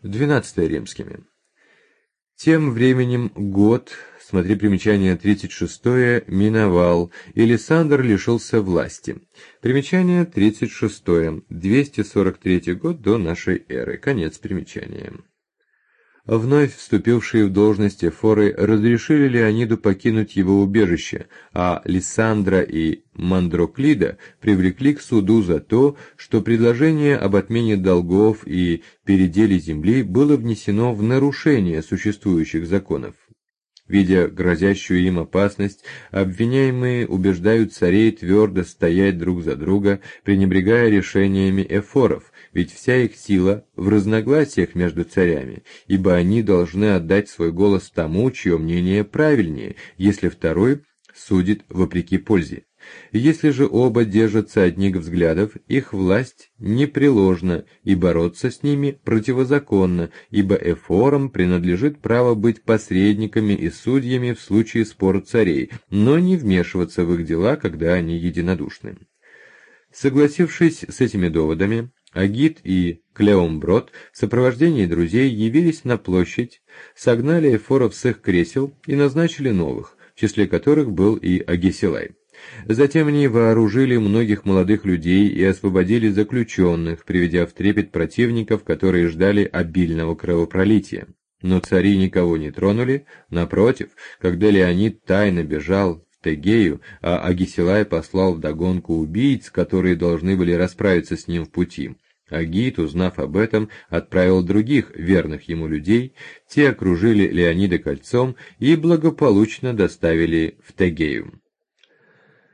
12 римскими. Тем временем год, смотри примечание 36, миновал, и Лисандр лишился власти. Примечание 36, 243 год до нашей эры. Конец примечания. Вновь вступившие в должность эфоры разрешили Леониду покинуть его убежище, а Лисандра и Мандроклида привлекли к суду за то, что предложение об отмене долгов и переделе земли было внесено в нарушение существующих законов. Видя грозящую им опасность, обвиняемые убеждают царей твердо стоять друг за друга, пренебрегая решениями эфоров, ведь вся их сила в разногласиях между царями, ибо они должны отдать свой голос тому, чье мнение правильнее, если второй судит вопреки пользе. Если же оба держатся одних взглядов, их власть непреложна, и бороться с ними противозаконно, ибо эфорам принадлежит право быть посредниками и судьями в случае спора царей, но не вмешиваться в их дела, когда они единодушны. Согласившись с этими доводами, Агит и Клеомброд в сопровождении друзей явились на площадь, согнали эфоров с их кресел и назначили новых, в числе которых был и Агесилай. Затем они вооружили многих молодых людей и освободили заключенных, приведя в трепет противников, которые ждали обильного кровопролития. Но цари никого не тронули, напротив, когда Леонид тайно бежал в Тегею, а Агесилай послал вдогонку убийц, которые должны были расправиться с ним в пути. Агит, узнав об этом, отправил других верных ему людей, те окружили Леонида кольцом и благополучно доставили в Тегею.